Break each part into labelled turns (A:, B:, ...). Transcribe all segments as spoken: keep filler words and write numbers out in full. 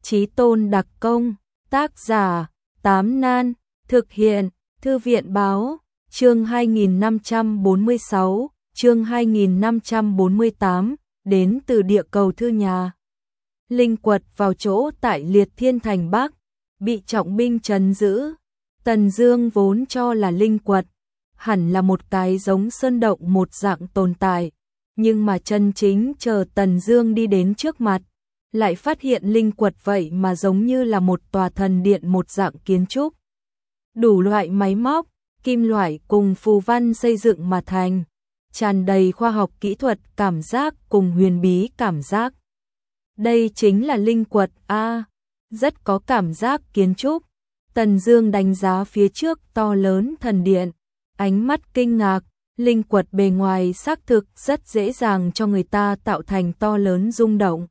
A: Chí Tôn đặc công, tác giả, Tám Nan, thực hiện, Thư viện báo, chương hai nghìn năm trăm bốn mươi sáu, chương hai nghìn năm trăm bốn mươi tám, đến từ địa cầu thư nhà. Linh quật vào chỗ tại Liệt Thiên Thành Bắc, bị trọng binh trấn giữ. Tần Dương vốn cho là linh quật hẳn là một cái giống sơn động một dạng tồn tại, nhưng mà chân chính chờ Tần Dương đi đến trước mặt, lại phát hiện linh quật vậy mà giống như là một tòa thần điện một dạng kiến trúc. Đủ loại máy móc, kim loại cùng phù văn xây dựng mà thành, tràn đầy khoa học kỹ thuật cảm giác cùng huyền bí cảm giác. Đây chính là linh quật a, rất có cảm giác kiến trúc. Tần Dương đánh giá phía trước to lớn thần điện, ánh mắt kinh ngạc, linh quật bề ngoài xác thực rất dễ dàng cho người ta tạo thành to lớn rung động.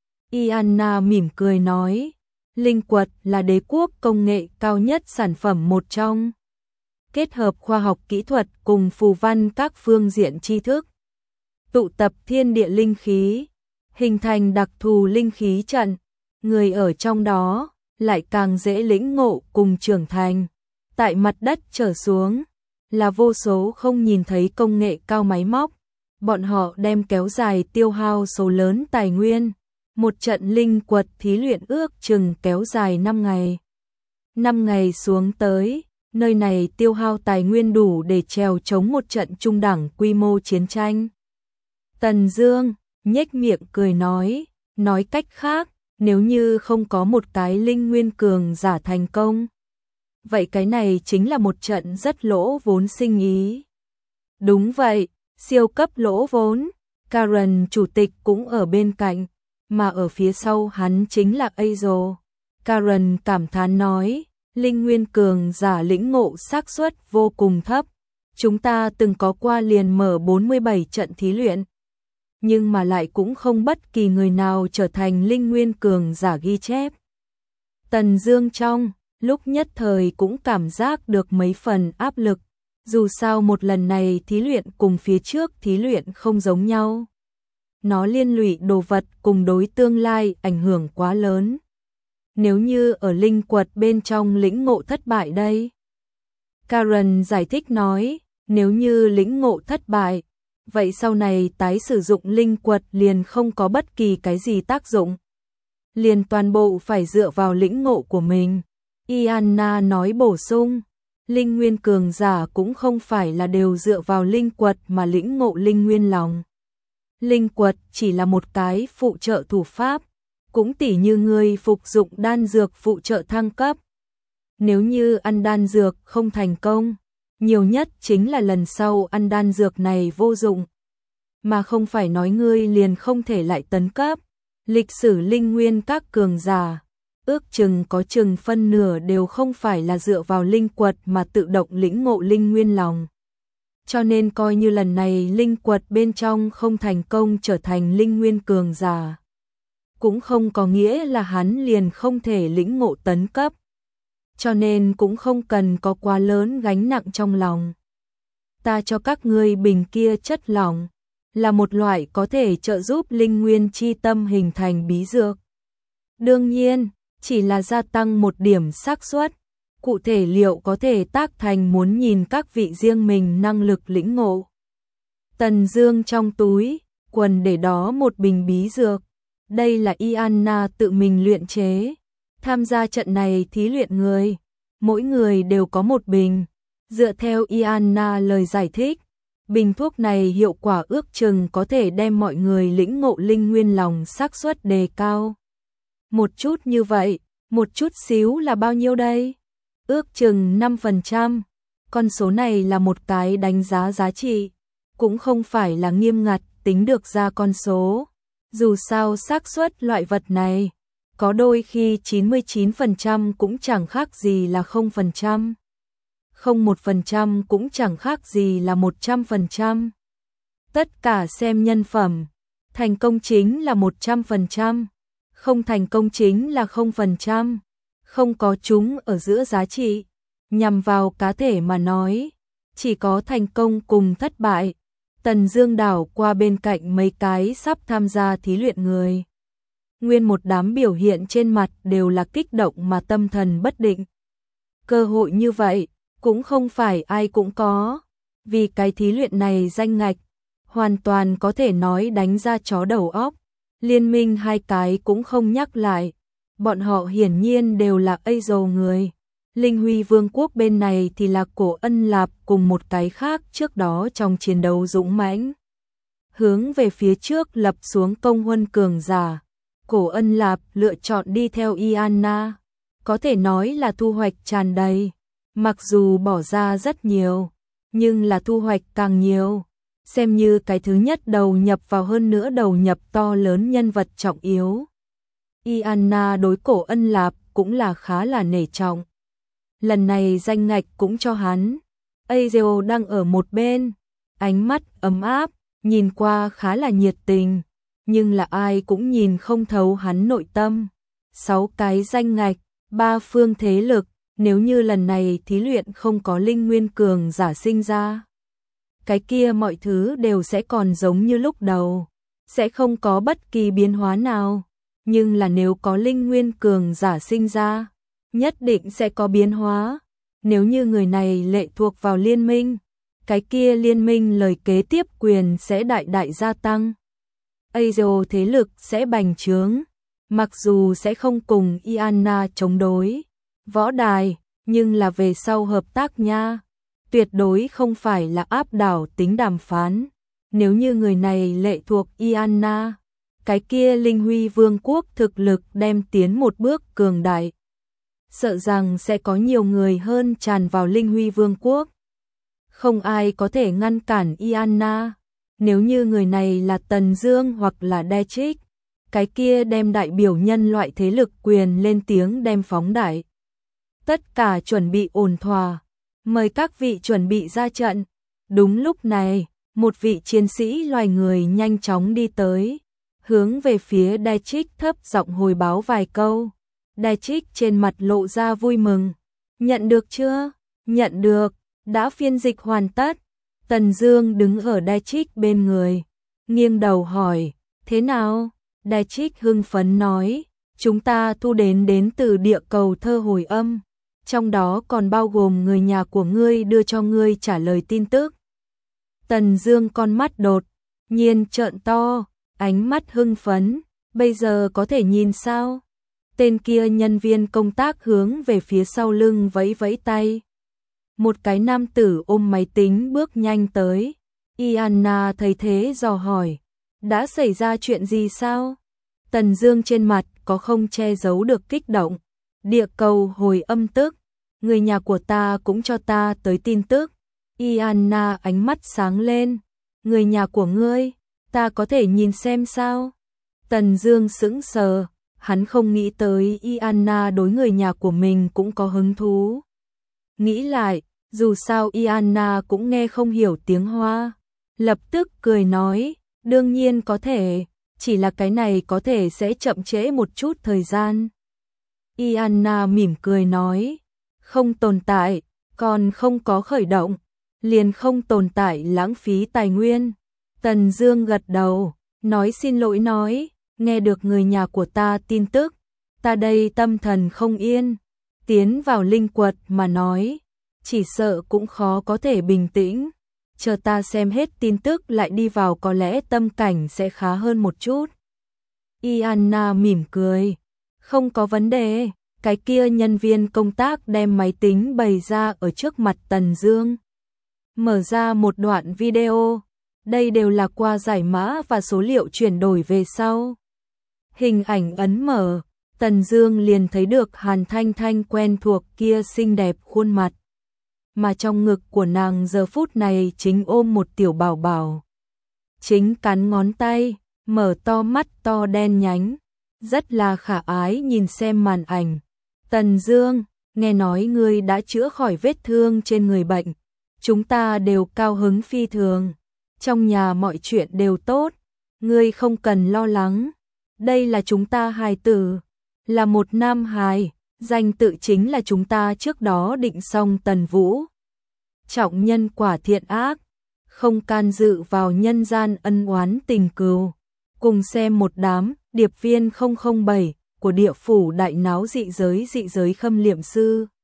A: Ianna mỉm cười nói, linh quật là đế quốc công nghệ cao nhất sản phẩm một trong, kết hợp khoa học kỹ thuật cùng phù văn các phương diện tri thức, tụ tập thiên địa linh khí, hình thành đặc thù linh khí trận, người ở trong đó lại càng dễ lĩnh ngộ cùng trưởng thành. Tại mặt đất trở xuống là vô số không nhìn thấy công nghệ cao máy móc, bọn họ đem kéo dài tiêu hao số lớn tài nguyên. Một trận linh quật thí luyện ước chừng kéo dài năm ngày. năm ngày xuống tới, nơi này tiêu hao tài nguyên đủ để trèo chống một trận trung đẳng quy mô chiến tranh. Tần Dương nhếch miệng cười nói, nói cách khác, nếu như không có một cái linh nguyên cường giả thành công, vậy cái này chính là một trận rất lỗ vốn sinh ý. Đúng vậy, siêu cấp lỗ vốn. Karen chủ tịch cũng ở bên cạnh, mà ở phía sau hắn chính là Azo. Karen cảm thán nói, linh nguyên cường giả lĩnh ngộ xác suất vô cùng thấp. Chúng ta từng có qua liền mở bốn mươi bảy trận thí luyện, nhưng mà lại cũng không bất kỳ người nào trở thành linh nguyên cường giả ghi chép. Tần Dương trong lúc nhất thời cũng cảm giác được mấy phần áp lực, dù sao một lần này thí luyện cùng phía trước thí luyện không giống nhau. Nó liên lụy đồ vật cùng đối tương lai ảnh hưởng quá lớn. Nếu như ở linh quật bên trong lĩnh ngộ thất bại đây? Karen giải thích nói, nếu như lĩnh ngộ thất bại, vậy sau này tái sử dụng linh quật liền không có bất kỳ cái gì tác dụng. Liền toàn bộ phải dựa vào lĩnh ngộ của mình. Ianna nói bổ sung, linh nguyên cường giả cũng không phải là đều dựa vào linh quật mà lĩnh ngộ linh nguyên lòng. Linh quật chỉ là một cái phụ trợ thủ pháp, cũng tỉ như người phục dụng đan dược phụ trợ thăng cấp. Nếu như ăn đan dược không thành công, nhiều nhất chính là lần sau ăn đan dược này vô dụng, mà không phải nói ngươi liền không thể lại tấn cấp. Lịch sử linh nguyên các cường giả, ước chừng có chừng phân nửa đều không phải là dựa vào linh quật mà tự động lĩnh ngộ linh nguyên lòng. Cho nên coi như lần này linh quật bên trong không thành công trở thành linh nguyên cường giả, cũng không có nghĩa là hắn liền không thể lĩnh ngộ tấn cấp. Cho nên cũng không cần có quá lớn gánh nặng trong lòng. Ta cho các ngươi bình kia chất lỏng, là một loại có thể trợ giúp linh nguyên chi tâm hình thành bí dược. Đương nhiên, chỉ là gia tăng một điểm xác suất, cụ thể liệu có thể tác thành muốn nhìn các vị riêng mình năng lực lĩnh ngộ. Tần Dương trong túi quần để đó một bình bí dược, đây là Ianna tự mình luyện chế. Tham gia trận này thí luyện người, mỗi người đều có một bình. Dựa theo Ianna lời giải thích, bình thuốc này hiệu quả ước chừng có thể đem mọi người lĩnh ngộ linh nguyên lòng xác suất đề cao. Một chút như vậy, một chút xíu là bao nhiêu đây? Ước chừng năm phần trăm. Con số này là một cái đánh giá giá trị, cũng không phải là nghiêm ngặt tính được ra con số. Dù sao xác suất loại vật này, có đôi khi chín mươi chín phần trăm cũng chẳng khác gì là không phần trăm. Không một phần trăm cũng chẳng khác gì là một trăm phần trăm. Tất cả xem nhân phẩm, thành công chính là một trăm phần trăm, không thành công chính là không phần trăm. Không có chúng ở giữa giá trị, nhằm vào cá thể mà nói, chỉ có thành công cùng thất bại. Tần Dương đảo qua bên cạnh mấy cái sắp tham gia thí luyện người. nguyên một đám biểu hiện trên mặt đều là kích động mà tâm thần bất định. Cơ hội như vậy, cũng không phải ai cũng có, vì cái thí luyện này danh ngạch, hoàn toàn có thể nói đánh ra chó đầu óc. Liên minh hai cái cũng không nhắc lại, bọn họ hiển nhiên đều là Azo người. Linh Huy Vương quốc bên này thì là Cổ Ân Lạp cùng một cái khác trước đó trong chiến đấu dũng mãnh. Hướng về phía trước lập xuống công huân cường giả, Cổ Ân Lạp lựa chọn đi theo Iana, có thể nói là thu hoạch tràn đầy, mặc dù bỏ ra rất nhiều, nhưng là thu hoạch càng nhiều, xem như cái thứ nhất đầu nhập vào hơn nữa đầu nhập to lớn nhân vật trọng yếu. Iana đối Cổ Ân Lạp cũng là khá là nể trọng. Lần này danh ngạch cũng cho hắn. Azo đang ở một bên, ánh mắt ấm áp, nhìn qua khá là nhiệt tình, nhưng là ai cũng nhìn không thấu hắn nội tâm. Sáu cái danh ngạch, ba phương thế lực, nếu như lần này thí luyện không có linh nguyên cường giả sinh ra, cái kia mọi thứ đều sẽ còn giống như lúc đầu, sẽ không có bất kỳ biến hóa nào. Nhưng là nếu có linh nguyên cường giả sinh ra, nhất định sẽ có biến hóa. Nếu như người này lệ thuộc vào liên minh, cái kia liên minh lời kế tiếp quyền sẽ đại đại gia tăng. Azo thế lực sẽ bành trướng, mặc dù sẽ không cùng Iana chống đối võ đài, nhưng là về sau hợp tác nha, tuyệt đối không phải là áp đảo tính đàm phán. Nếu như người này lệ thuộc Iana, cái kia Linh Huy Vương quốc thực lực đem tiến một bước cường đại, sợ rằng sẽ có nhiều người hơn tràn vào Linh Huy Vương quốc. Không ai có thể ngăn cản Iana. Nếu như người này là Tần Dương hoặc là Dietrich, cái kia đem đại biểu nhân loại thế lực quyền lên tiếng đem phóng đại. Tất cả chuẩn bị ổn thỏa, mời các vị chuẩn bị ra trận. Đúng lúc này, một vị chiến sĩ loài người nhanh chóng đi tới, hướng về phía Dietrich thấp giọng hồi báo vài câu. Dietrich trên mặt lộ ra vui mừng. Nhận được chưa? Nhận được, đã phiên dịch hoàn tất. Tần Dương đứng ở Dietrich bên người, nghiêng đầu hỏi, thế nào? Dietrich hưng phấn nói, chúng ta thu đến đến từ địa cầu thơ hồi âm, trong đó còn bao gồm người nhà của ngươi đưa cho ngươi trả lời tin tức. Tần Dương con mắt đột nhiên trợn to, ánh mắt hưng phấn, bây giờ có thể nhìn sao? Tên kia nhân viên công tác hướng về phía sau lưng vẫy vẫy tay. Một cái nam tử ôm máy tính bước nhanh tới. Iana thấy thế dò hỏi, đã xảy ra chuyện gì sao? Tần Dương trên mặt có không che giấu được kích động. Địa cầu hồi âm tức, người nhà của ta cũng cho ta tới tin tức. Iana ánh mắt sáng lên, người nhà của ngươi, ta có thể nhìn xem sao? Tần Dương sững sờ, hắn không nghĩ tới Iana đối người nhà của mình cũng có hứng thú. Nghĩ lại, dù sao Iana cũng nghe không hiểu tiếng Hoa, lập tức cười nói, đương nhiên có thể, chỉ là cái này có thể sẽ chậm trễ một chút thời gian. Iana mỉm cười nói, không tồn tại, còn không có khởi động, liền không tồn tại lãng phí tài nguyên. Tần Dương gật đầu, nói xin lỗi nói, nghe được người nhà của ta tin tức, ta đây tâm thần không yên, tiến vào linh quật mà nói, chỉ sợ cũng khó có thể bình tĩnh, chờ ta xem hết tin tức lại đi vào có lẽ tâm cảnh sẽ khá hơn một chút. Iana mỉm cười, không có vấn đề. Cái kia nhân viên công tác đem máy tính bày ra ở trước mặt Tần Dương, mở ra một đoạn video, đây đều là qua giải mã và số liệu chuyển đổi về sau. Hình ảnh ấn mở, Tần Dương liền thấy được Hàn Thanh Thanh quen thuộc kia xinh đẹp khuôn mặt, mà trong ngực của nàng giờ phút này chính ôm một tiểu bảo bảo, chính cắn ngón tay, mở to mắt to đen nhánh, rất là khả ái nhìn xem màn ảnh. Tần Dương, nghe nói ngươi đã chữa khỏi vết thương trên người bệnh, chúng ta đều cao hứng phi thường, trong nhà mọi chuyện đều tốt, ngươi không cần lo lắng, đây là chúng ta hài tử, là một nam hài, danh tự chính là chúng ta trước đó định xong Tần Vũ. Trọng nhân quả thiện ác, không can dự vào nhân gian ân oán tình cừu, cùng xem một đám điệp viên không không bảy của địa phủ đại náo dị giới dị giới khâm liệm sư.